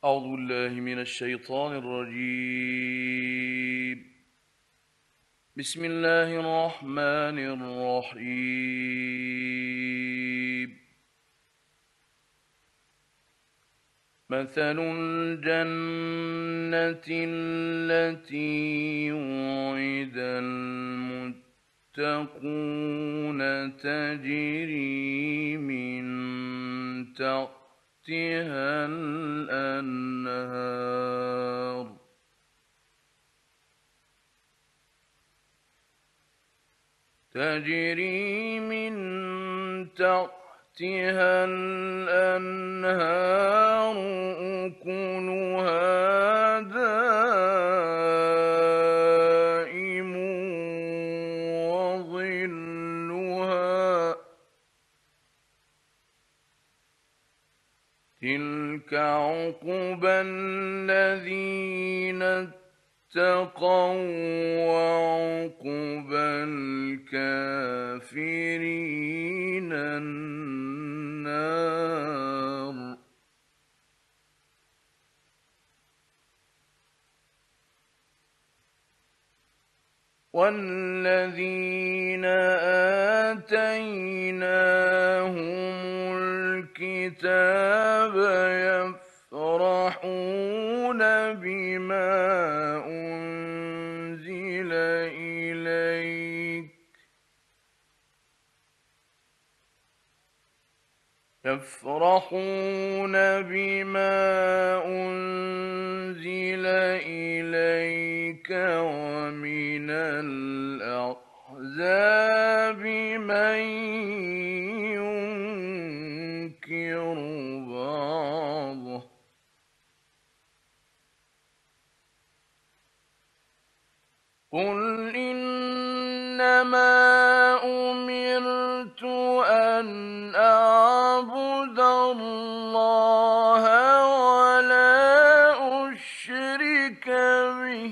أعوذ بالله من الشيطان الرجيم. بسم الله الرحمن الرحيم. مثل الجنة التي وعد المتقون تجري من تحتها الأنهار أكلها دائم وظلها تلك عقبى الذين اتقوا وعقبى الكافرين النار. والذين آتيناهم الكتاب يفرحون بما أنزل إليك ومن الأحزاب من ينكر بعضه قل إنما أمرت أن أعبد الله ولا أشرك به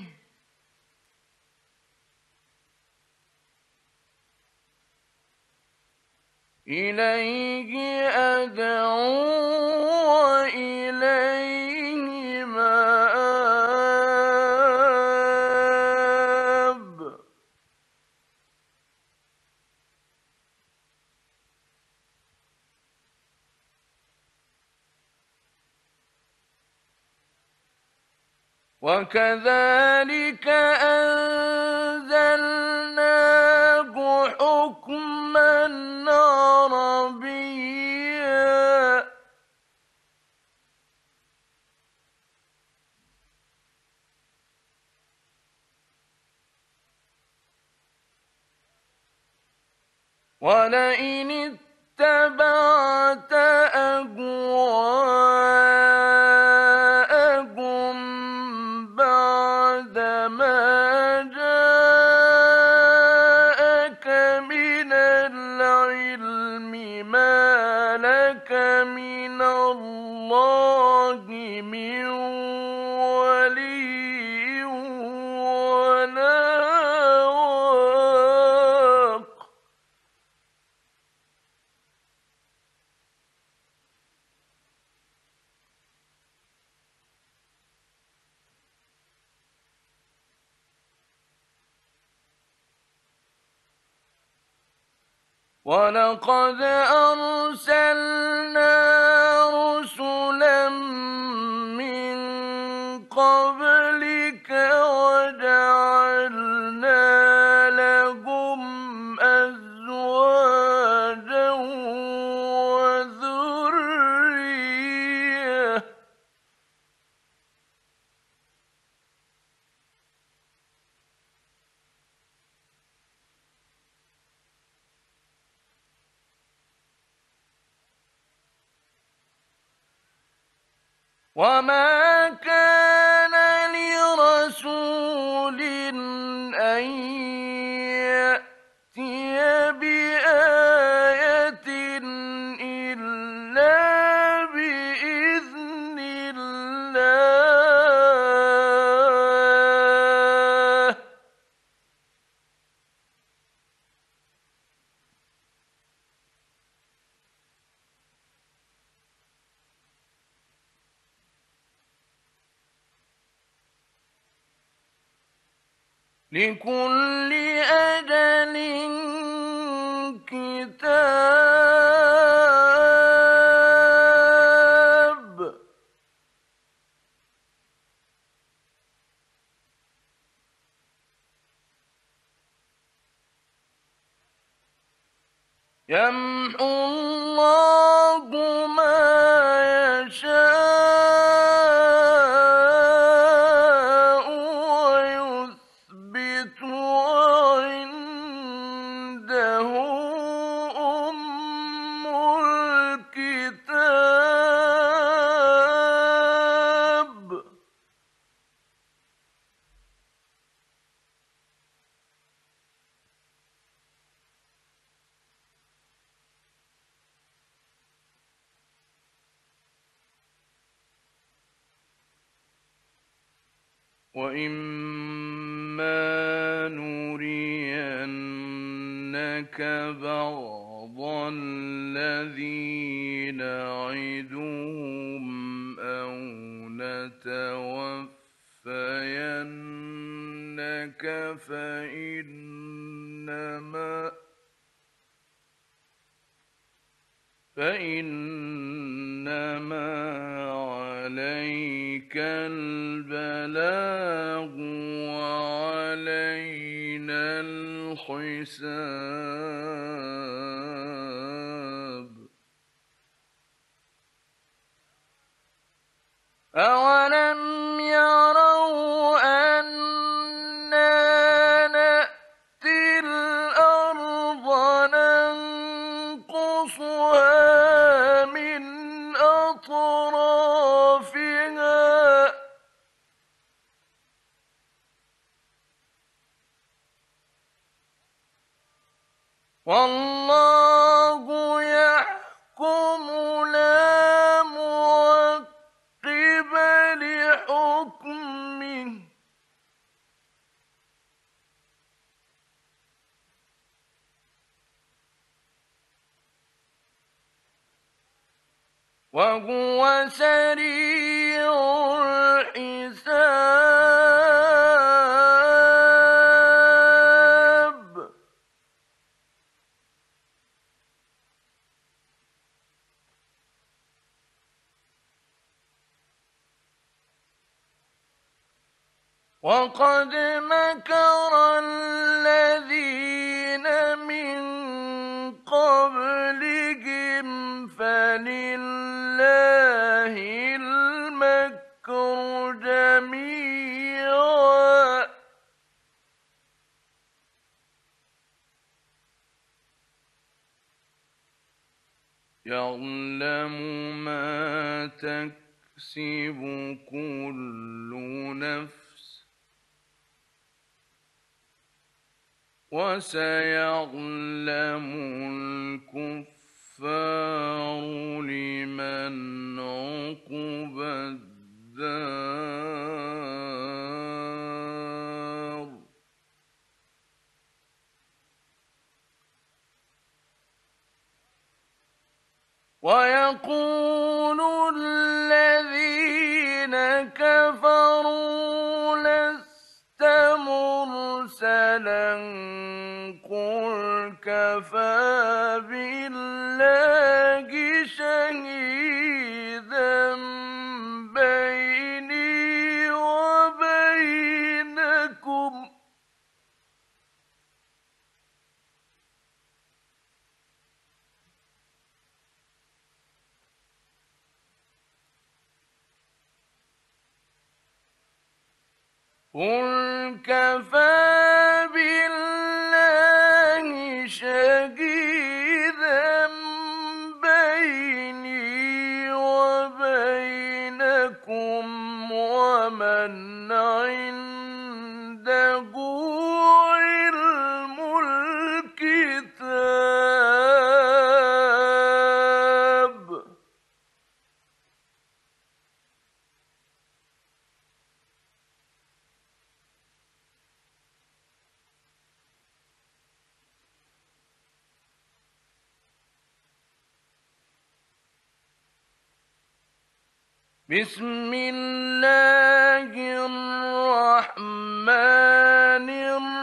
إليه أدعو وإليه مآب. وكذلك أنزلناه حكما عربيا ولئن اتبعت أهواءهم بعد ما جاءك من العلم ما لك من الله من ولي ولا واق. ولقد أرسلنا رسلا من قبلك وجعلنا لهم أزواجا وذرية وما كان لرسول أن يأتي بآية إلا بإذن الله لكل أجل كتاب يمحو الله ما يشاء ويثبت وعنده أم الكتاب وَإِمَّا نُرِيَنَّكَ بَعْضَ الَّذِي نَعِدُهُمْ أَوْ نَتَوَفَّيَنَّكَ فَإِنَّمَا عَلَيْكَ الْبَلَاغُ وَعَلَيْنَا الْحِسَابُ أَوَلَمْ يَرَوْا أَنَّا نَأْتِي الْأَرْضَ نَنقُصُهَا مِنْ أَطْرَافِهَا وَاللَّهُ يَحْكُمُ لَا مُعَقِّبَ لِحُكْمِهِ وَهُوَ سَرِيعُ الْحِسَابِ وَقَدْ مَكَرَ الَّذِينَ مِن قَبْلِهِمْ فَلِلَّهِ الْمَكْرُ جَمِيعًا يَعْلَمُ مَا تَكْسِبُ كُلُّ نَفْسٍ وَسَيَعْلَمُ الْكُفَّارُ لِمَنْ عُقْبَى الدَّارِ وَيَقُولُ الَّذِينَ كَفَرُوا لَسْتَ مُرْسَلًا قُلْ كَفَىٰ بِاللَّهِ شَهِيدًا بَيْنِي وَبَيْنَكُمْ قُلْ كَفَىٰ بِاللَّهِ شَهِيدًا بَيْنِي وَبَيْنَكُمْ وَمَنْ عِندَهُ عِلْمُ الْكِتَابِ بسم الله الرحمن الرحيم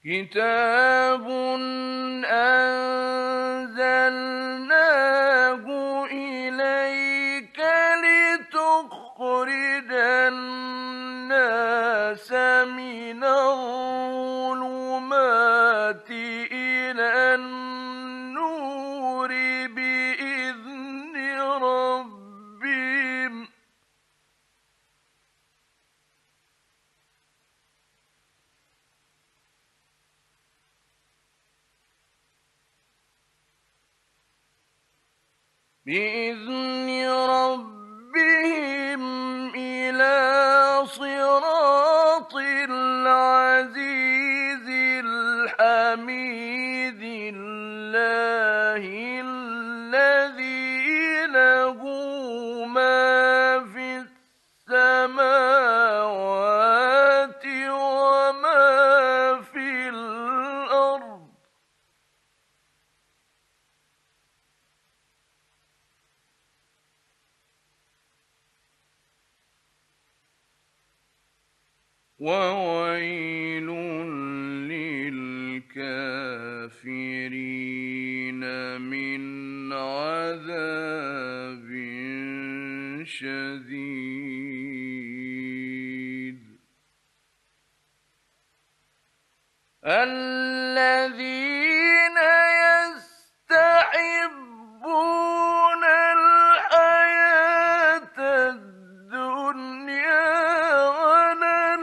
كتاب أنزلناه إليك لتخرج الناس من الظلمات إلى النور بإذن ربهم إلى صراط العزيز الحميد الله الذي له ما في السماوات وما في الأرض وويل للكافرين من عذاب شديد الذين يستحبون الحياة الدنيا على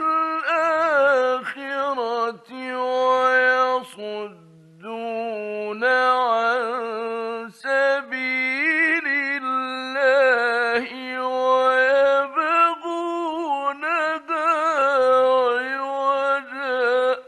الآخرة ويصدون عن سبيل الله ويبغونها عوجا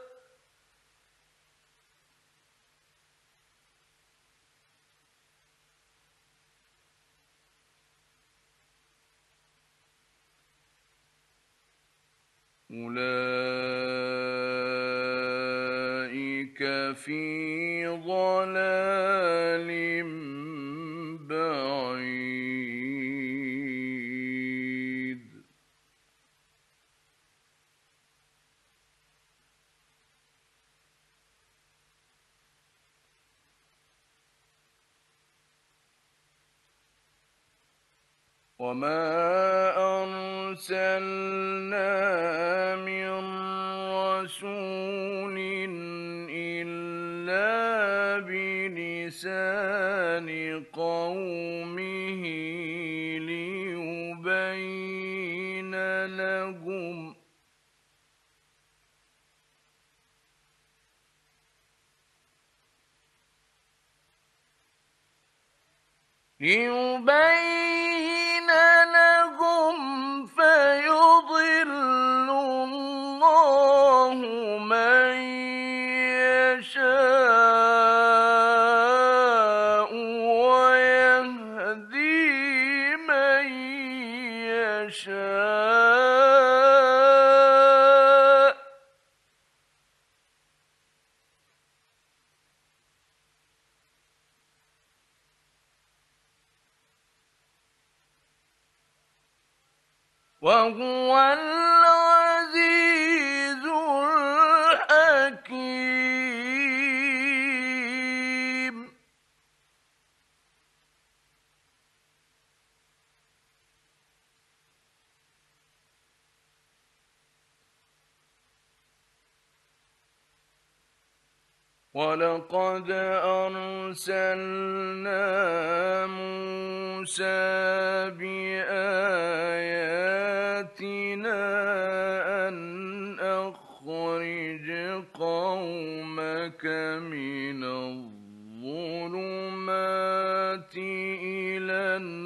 أولئك في ضلال بعيد وما أرسلنا من رسول إلا بلسان قومه ليبين لهم فيضل الله من يشاء ويهدي من يشاء وهو العزيز الحكيم ولقد أرسلنا موسى بآياتنا أن أخرج قومك من الظلمات إلى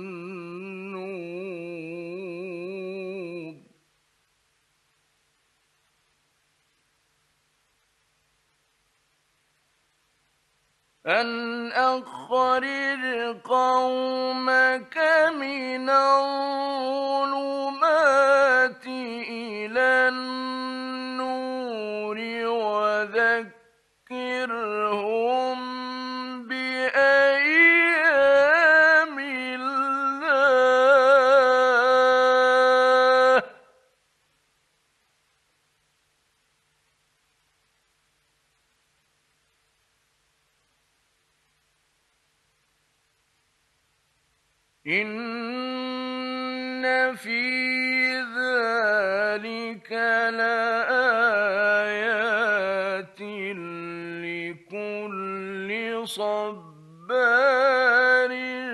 النور أن أخرج قومك من الظلمات إلى النور وذكرهم بأيام الله إن في ذلك لآيات لكل صبار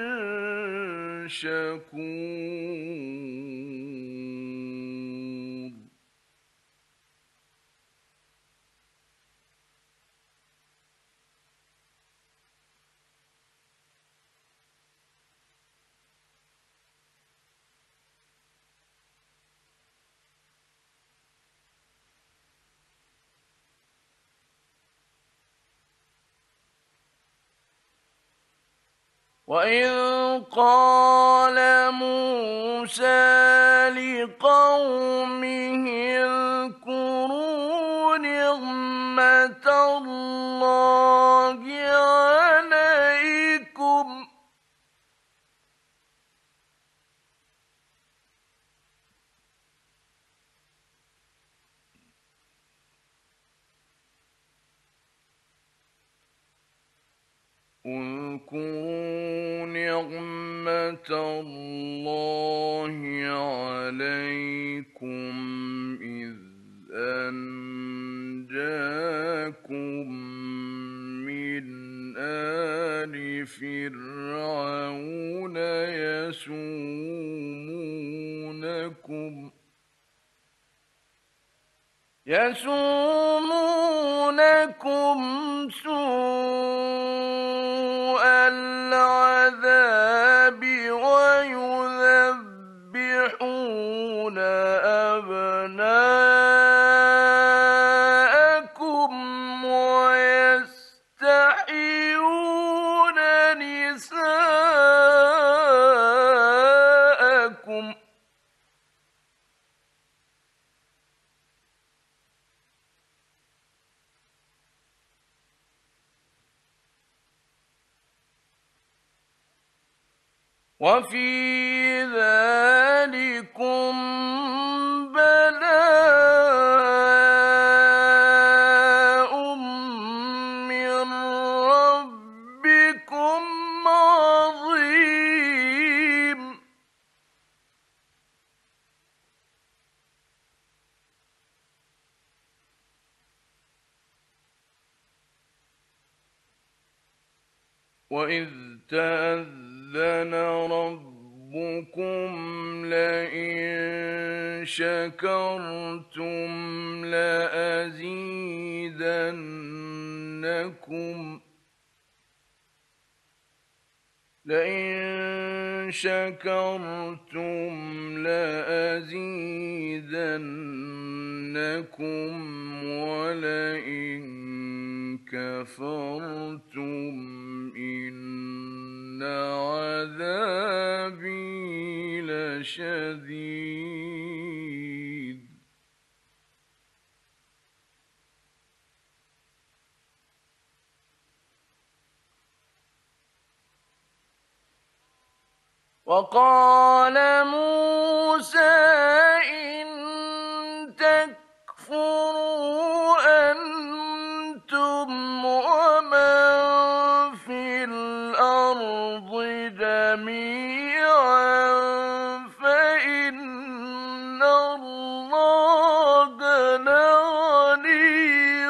شكور. وإذ قال موسى لقومه اذكروا نعمة الله عليكم اذكروا نعمة الله عليكم إذ أنجاكم من آل فرعون يسومونكم سوء العذاب ويذبحون أبناءكم ويستحيون نساءكم وفي ذلكم بلاء من ربكم عظيم. وإذ تأذن ربكم لئن شكرتم لأزيدنكم ولئن كفرتم إن عذابي لشديد. وقال موسى إن تكفروا أنتم ومن في الأرض جميعا فإن الله لغني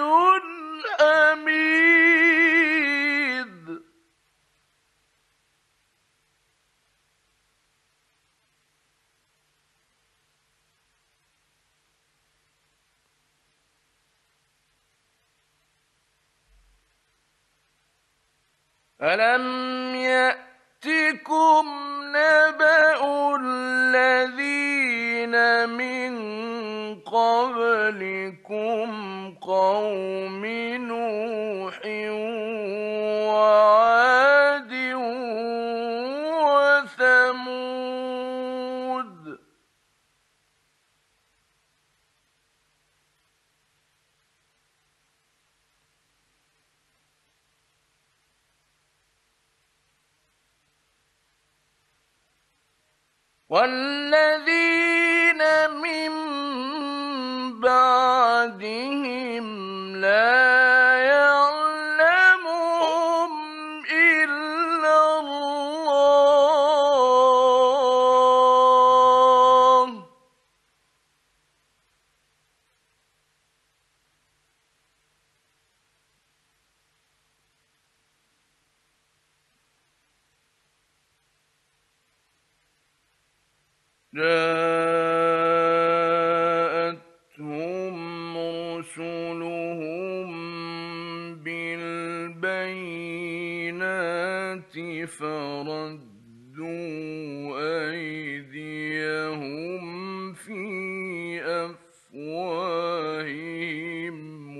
حميد. ألم يأتكم نبأ الذين من قبلكم قوم نوح وعاد وثمود والذين من بعدهم لا يعلمهم إلا الله جاءتهم رسلهم بالبينات فردوا أيديهم في أفواههم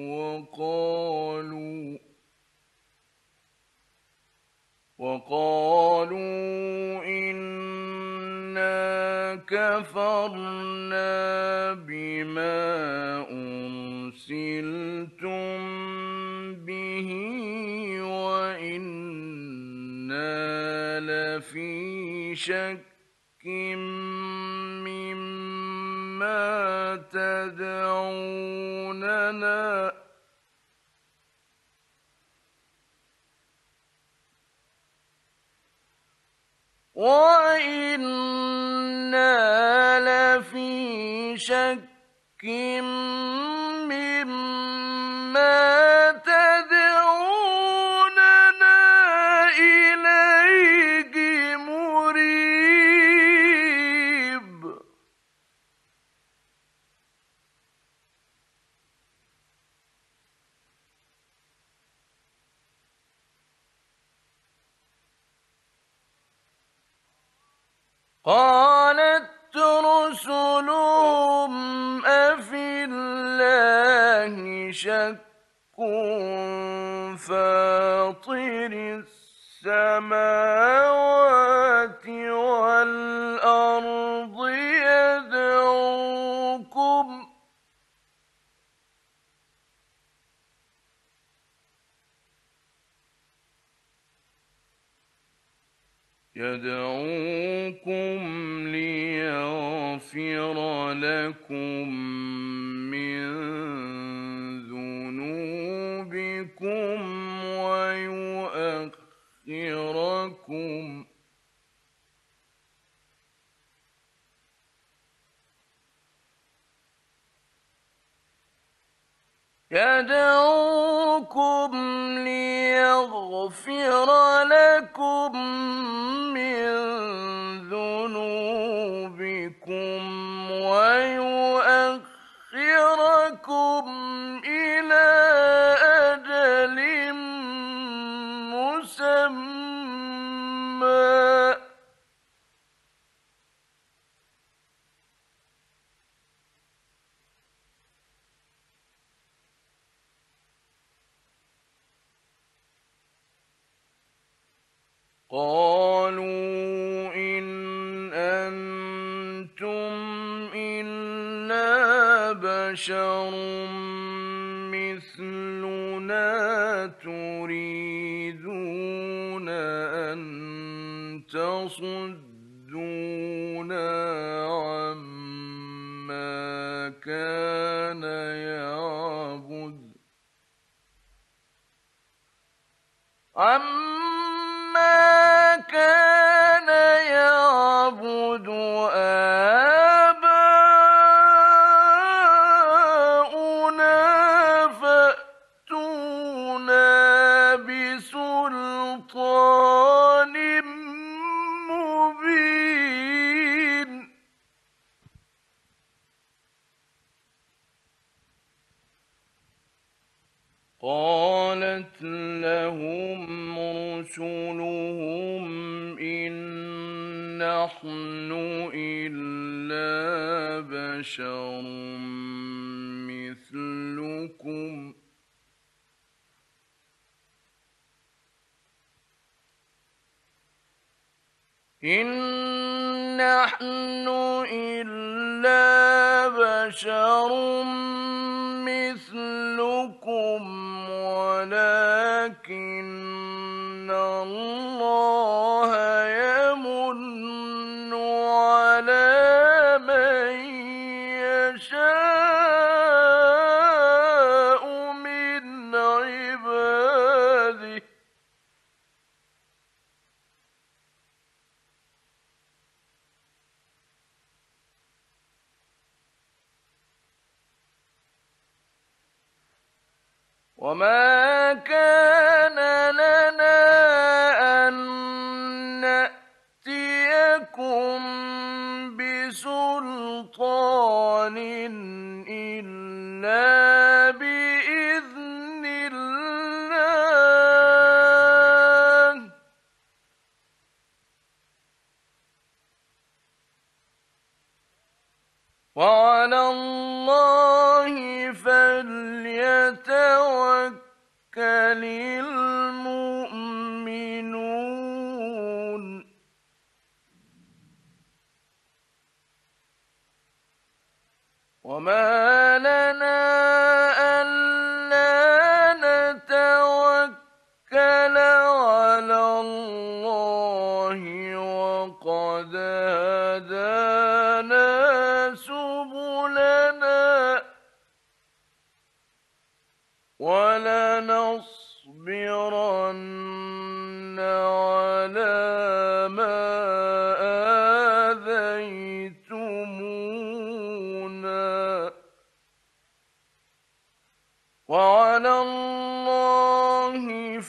وقالوا إنا كفرنا بما أرسلتم به وإنا لفي شك مما تدعوننا مما تدعوننا إليه مريب. قالت رسلهم أفي الله شك فاطر السماوات والأرض يدعوكم ليغفر لكم من ذنوبكم ويؤخركم إلى أجل مسمى. قالوا إن أنتم إلا بشر مثلنا تريدون أن تصدونا عما كان يعبد آباؤنا فأتونا بسلطان مبين. قالت لهم رسلهم إن نحن إلا بشر مثلكم ولكن الله يمن على من يشاء من عباده وما كان لنا أن نأتيكم بسلطان المؤمنون وما لنا ألا نتوكل على الله وقد هدانا سبلنا ولنصبرن على ما آذيتمونا وعلى الله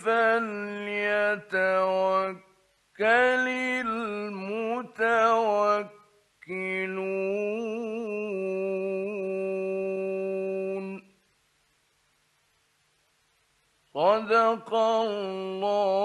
فليتوكل المتوكلون صدق الله